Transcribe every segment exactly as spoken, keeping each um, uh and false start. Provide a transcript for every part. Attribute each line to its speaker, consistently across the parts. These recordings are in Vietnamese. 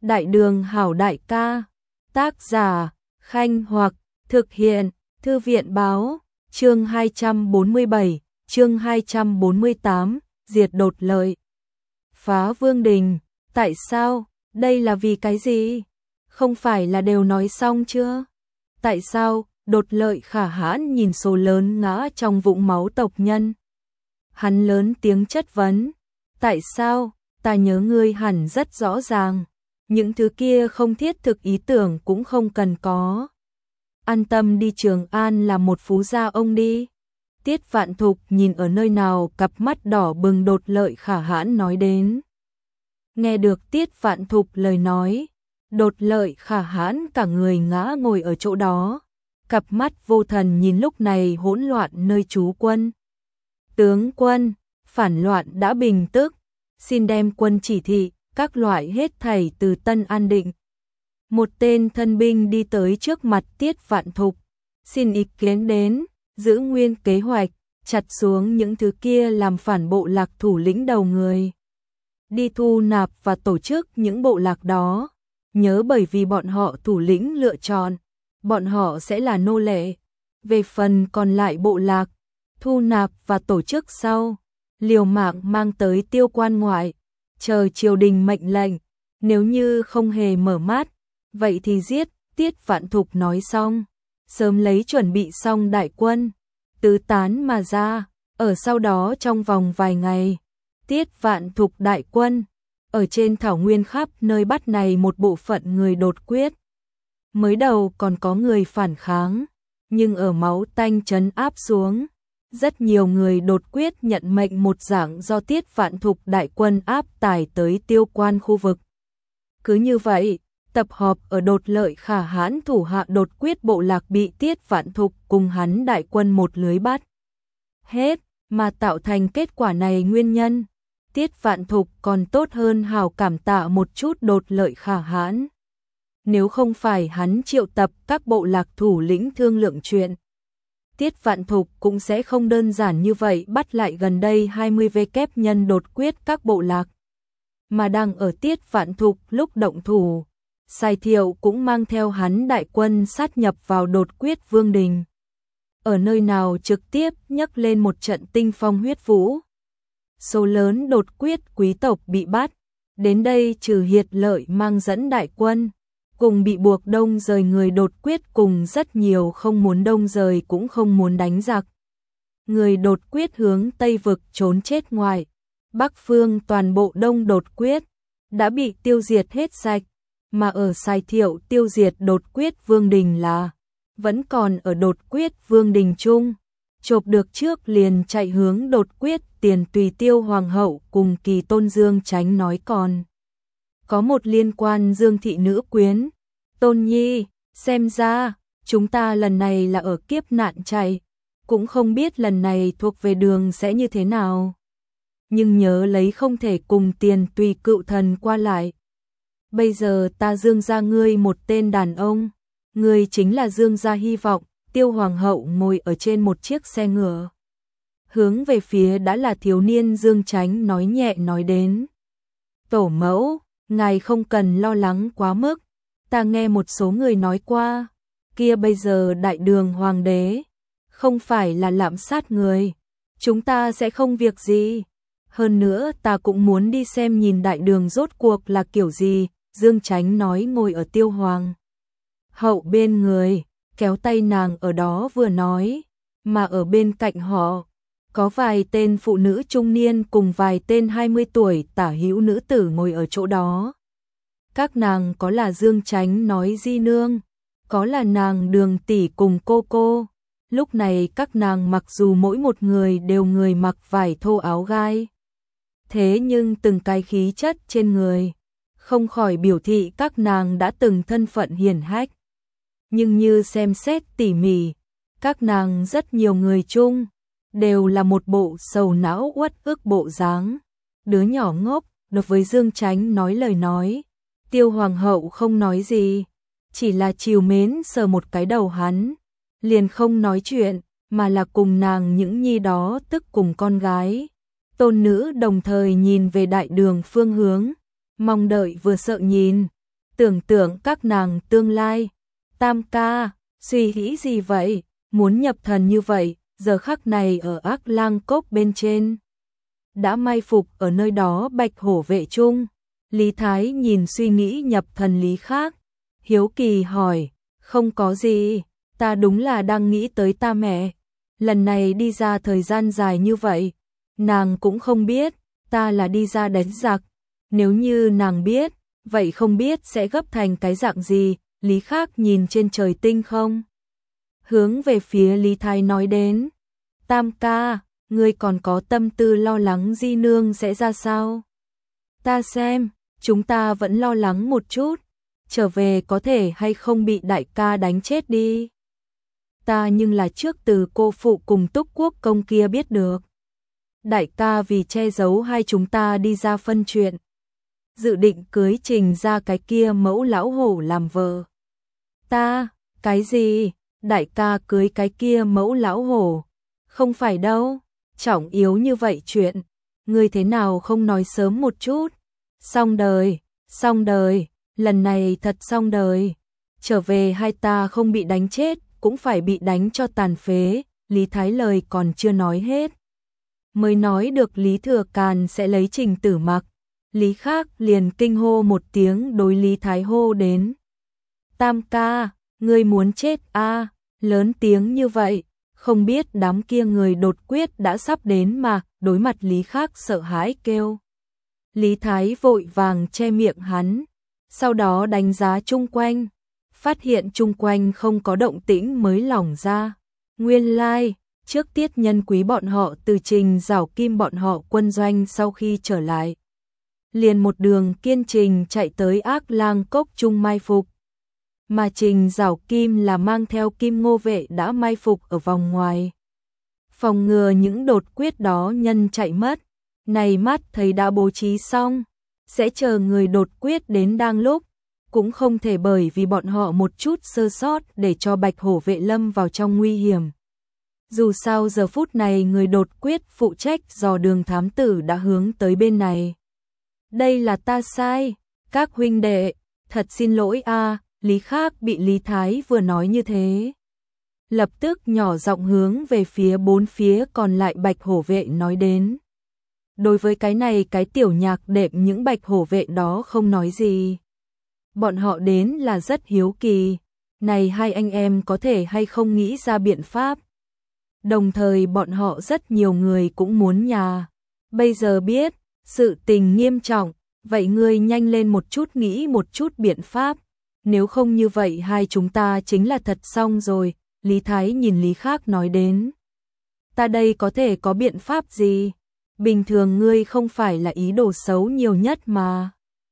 Speaker 1: Đại đường hảo đại ca. Tác giả Khanh Hoặc. Thực hiện Thư viện báo. Chương hai trăm bốn mươi bảy, chương hai trăm bốn mươi tám, diệt đột lợi. Phá vương đình, tại sao? Đây là vì cái gì? Không phải là đều nói xong chưa? Tại sao? Đột lợi khả hãn nhìn số lớn ngã trong vũng máu tộc nhân. Hắn lớn tiếng chất vấn. Tại sao? Ta nhớ ngươi hẳn rất rõ ràng. Những thứ kia không thiết thực, ý tưởng cũng không cần có. An tâm đi Trường An là một phú gia ông đi. Tiết Vạn Thục nhìn ở nơi nào cặp mắt đỏ bừng đột lợi khả hãn nói đến. Nghe được Tiết Vạn Thục lời nói, đột lợi khả hãn cả người ngã ngồi ở chỗ đó. Cặp mắt vô thần nhìn lúc này hỗn loạn nơi trú quân. Tướng quân, phản loạn đã bình tức, xin đem quân chỉ thị, các loại hết thảy từ Tân An Định. Một tên thân binh đi tới trước mặt Tiết Vạn Thục, xin ý kiến đến, giữ nguyên kế hoạch, chặt xuống những thứ kia làm phản bộ lạc thủ lĩnh đầu người. Đi thu nạp và tổ chức những bộ lạc đó, nhớ bởi vì bọn họ thủ lĩnh lựa chọn, bọn họ sẽ là nô lệ. Về phần còn lại bộ lạc, thu nạp và tổ chức sau, liều mạng mang tới Tiêu Quan ngoại, chờ triều đình mệnh lệnh, nếu như không hề mở mắt, vậy thì giết. Tiết Vạn Thục nói xong, sớm lấy chuẩn bị xong đại quân, tứ tán mà ra. Ở sau đó trong vòng vài ngày, Tiết Vạn Thục đại quân ở trên thảo nguyên khắp nơi bắt này một bộ phận người đột quyết. Mới đầu còn có người phản kháng, nhưng ở máu tanh trấn áp xuống, rất nhiều người đột quyết nhận mệnh một dạng do Tiết Vạn Thục đại quân áp tải tới Tiêu Quan khu vực. Cứ như vậy, tập họp ở đột lợi khả hãn thủ hạ đột quyết bộ lạc bị Tiết Vạn Thục cùng hắn đại quân một lưới bắt hết, mà tạo thành kết quả này nguyên nhân. Tiết Vạn Thục còn tốt hơn hào cảm tạ một chút đột lợi khả hãn. Nếu không phải hắn triệu tập các bộ lạc thủ lĩnh thương lượng chuyện, Tiết Vạn Thục cũng sẽ không đơn giản như vậy bắt lại gần đây hai mươi vê kép nhân đột quyết các bộ lạc. Mà đang ở Tiết Vạn Thục lúc động thủ, Sai Thiệu cũng mang theo hắn đại quân sát nhập vào đột quyết vương đình. Ở nơi nào trực tiếp nhấc lên một trận tinh phong huyết vũ. Số lớn đột quyết quý tộc bị bắt, đến đây trừ Hiệt Lợi mang dẫn đại quân, cùng bị buộc đông rời người đột quyết cùng rất nhiều không muốn đông rời cũng không muốn đánh giặc. Người đột quyết hướng Tây Vực trốn chết ngoài, Bắc phương toàn bộ đông đột quyết đã bị tiêu diệt hết sạch, mà ở Sai Thiệu tiêu diệt đột quyết vương đình là vẫn còn ở đột quyết vương đình chung, chộp được trước liền chạy hướng đột quyết tiền tùy Tiêu Hoàng hậu cùng Kỳ Tôn Dương tránh nói còn. Có một liên quan Dương thị nữ quyến. Tôn Nhi, xem ra, chúng ta lần này là ở kiếp nạn chạy, cũng không biết lần này thuộc về đường sẽ như thế nào. Nhưng nhớ lấy không thể cùng tiền tùy cựu thần qua lại. Bây giờ ta Dương gia ngươi một tên đàn ông, ngươi chính là Dương gia hy vọng. Tiêu Hoàng hậu ngồi ở trên một chiếc xe ngựa, hướng về phía đã là thiếu niên Dương Chánh nói nhẹ nói đến. Tổ mẫu, ngài không cần lo lắng quá mức, ta nghe một số người nói qua, kia bây giờ đại đường hoàng đế, không phải là lạm sát người, chúng ta sẽ không việc gì. Hơn nữa ta cũng muốn đi xem nhìn đại đường rốt cuộc là kiểu gì. Dương Chánh nói ngồi ở Tiêu Hoàng hậu bên người, kéo tay nàng ở đó vừa nói, mà ở bên cạnh họ, có vài tên phụ nữ trung niên cùng vài tên hai mươi tuổi tả hữu nữ tử ngồi ở chỗ đó. Các nàng có là Dương Chánh nói di nương, có là nàng Đường tỷ cùng cô cô. Lúc này các nàng mặc dù mỗi một người đều người mặc vải thô áo gai, thế nhưng từng cái khí chất trên người, không khỏi biểu thị các nàng đã từng thân phận hiển hách. Nhưng như xem xét tỉ mỉ, các nàng rất nhiều người chung, đều là một bộ sầu não uất ức bộ dáng. Đứa nhỏ ngốc, đối với Dương Chánh nói lời nói, Tiêu Hoàng hậu không nói gì, chỉ là trìu mến sờ một cái đầu hắn, liền không nói chuyện, mà là cùng nàng những nhi đó tức cùng con gái. Tôn nữ đồng thời nhìn về đại đường phương hướng, mong đợi vừa sợ nhìn, tưởng tượng các nàng tương lai. Tam ca, suy nghĩ gì vậy, muốn nhập thần như vậy, giờ khắc này ở Ác Lang Cốc bên trên. Đã mai phục ở nơi đó Bạch Hổ vệ chung. Lý Thái nhìn suy nghĩ nhập thần Lý Khác, hiếu kỳ hỏi, không có gì, ta đúng là đang nghĩ tới ta mẹ. Lần này đi ra thời gian dài như vậy, nàng cũng không biết, ta là đi ra đánh giặc. Nếu như nàng biết, vậy không biết sẽ gấp thành cái dạng gì. Lý Khác nhìn trên trời tinh không, hướng về phía Lý Thái nói đến, Tam ca, ngươi còn có tâm tư lo lắng Di nương sẽ ra sao? Ta xem, chúng ta vẫn lo lắng một chút, trở về có thể hay không bị đại ca đánh chết đi. Ta nhưng là trước từ cô phụ cùng Túc Quốc công kia biết được. Đại ca vì che giấu hai chúng ta đi ra phân chuyện, dự định cưới Trình ra cái kia mẫu lão hổ làm vợ. Ta, cái gì? Đại ca cưới cái kia mẫu lão hổ? Không phải đâu, trọng yếu như vậy chuyện, ngươi thế nào không nói sớm một chút? Xong đời, xong đời, lần này thật xong đời. Trở về hai ta không bị đánh chết, cũng phải bị đánh cho tàn phế. Lý Thái lời còn chưa nói hết, mới nói được Lý Thừa Càn sẽ lấy Trình Tử Mặc. Lý Khác liền kinh hô một tiếng đối Lý Thái hô đến, Tam ca, ngươi muốn chết a? À? Lớn tiếng như vậy, không biết đám kia người đột quyết đã sắp đến mà. Đối mặt Lý Khác sợ hãi kêu. Lý Thái vội vàng che miệng hắn, sau đó đánh giá chung quanh, phát hiện chung quanh không có động tĩnh mới lỏng ra. Nguyên lai, like, trước Tiết Nhân Quý bọn họ từ Trình Giảo Kim bọn họ quân doanh sau khi trở lại, liền một đường kiên trình chạy tới Ác Lang Cốc chung mai phục. Mà Trình Giảo Kim là mang theo Kim Ngô vệ đã mai phục ở vòng ngoài, phòng ngừa những đột quyết đó nhân chạy mất. Này mắt thấy đã bố trí xong, sẽ chờ người đột quyết đến đang lúc, cũng không thể bởi vì bọn họ một chút sơ sót để cho Bạch Hổ vệ lâm vào trong nguy hiểm. Dù sao giờ phút này người đột quyết phụ trách dò đường thám tử đã hướng tới bên này. Đây là ta sai, các huynh đệ, thật xin lỗi a. À, Lý Khác bị Lý Thái vừa nói như thế, lập tức nhỏ giọng hướng về phía bốn phía còn lại Bạch Hổ vệ nói đến. Đối với cái này cái tiểu nhạc đệm những Bạch Hổ vệ đó không nói gì. Bọn họ đến là rất hiếu kỳ, này hai anh em có thể hay không nghĩ ra biện pháp. Đồng thời bọn họ rất nhiều người cũng muốn nhà. Bây giờ biết, sự tình nghiêm trọng, vậy ngươi nhanh lên một chút nghĩ một chút biện pháp. Nếu không như vậy hai chúng ta chính là thật xong rồi. Lý Thái nhìn Lý Khác nói đến. Ta đây có thể có biện pháp gì? Bình thường ngươi không phải là ý đồ xấu nhiều nhất mà.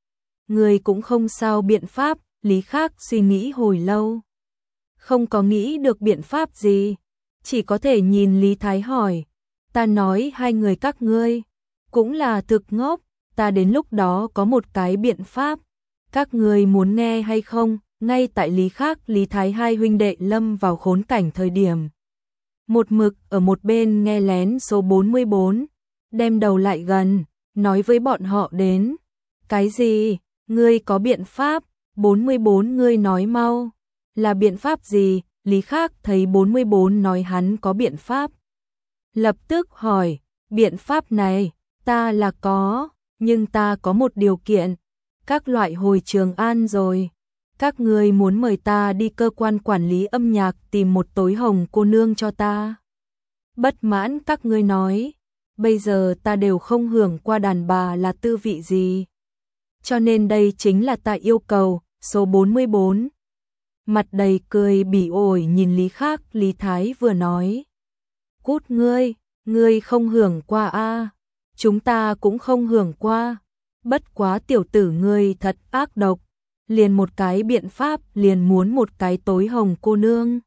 Speaker 1: Ngươi cũng không sao biện pháp. Lý Khác suy nghĩ hồi lâu, không có nghĩ được biện pháp gì, chỉ có thể nhìn Lý Thái hỏi. Ta nói hai người các ngươi cũng là thực ngốc, ta đến lúc đó có một cái biện pháp, các ngươi muốn nghe hay không? Ngay tại Lý Khác, Lý Thái hai huynh đệ lâm vào khốn cảnh thời điểm, một mực ở một bên nghe lén số bốn mươi bốn, đem đầu lại gần, nói với bọn họ đến. Cái gì? Ngươi có biện pháp? bốn mươi bốn ngươi nói mau. Là biện pháp gì? Lý Khác thấy bốn mươi bốn nói hắn có biện pháp, lập tức hỏi, biện pháp này, ta là có, nhưng ta có một điều kiện. Các loại hồi Trường An rồi, các ngươi muốn mời ta đi cơ quan quản lý âm nhạc tìm một tối hồng cô nương cho ta. Bất mãn các ngươi nói, bây giờ ta đều không hưởng qua đàn bà là tư vị gì. Cho nên đây chính là ta yêu cầu. Số bốn mươi bốn. Mặt đầy cười bỉ ổi nhìn Lý Khác. Lý Thái vừa nói, cút ngươi, ngươi không hưởng qua a, à? Chúng ta cũng không hưởng qua. Bất quá tiểu tử ngươi thật ác độc, liền một cái biện pháp liền muốn một cái tối hồng cô nương.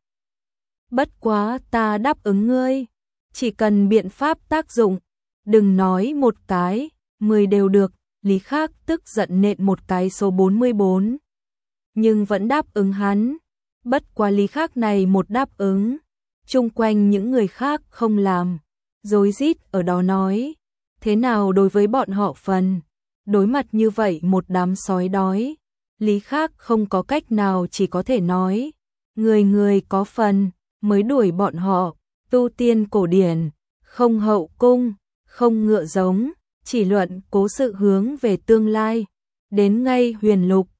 Speaker 1: Bất quá ta đáp ứng ngươi, chỉ cần biện pháp tác dụng, đừng nói một cái, mười đều được. Lý Khác tức giận nện một cái số bốn mươi bốn, nhưng vẫn đáp ứng hắn. Bất quá Lý Khác này một đáp ứng, chung quanh những người khác không làm, rối rít ở đó nói, thế nào đối với bọn họ phần, đối mặt như vậy một đám sói đói, lý khác không có cách nào, chỉ có thể nói, người người có phần, mới đuổi bọn họ, tu tiên cổ điển, không hậu cung, không ngựa giống, chỉ luận cố sự hướng về tương lai. Đến ngay huyền lục,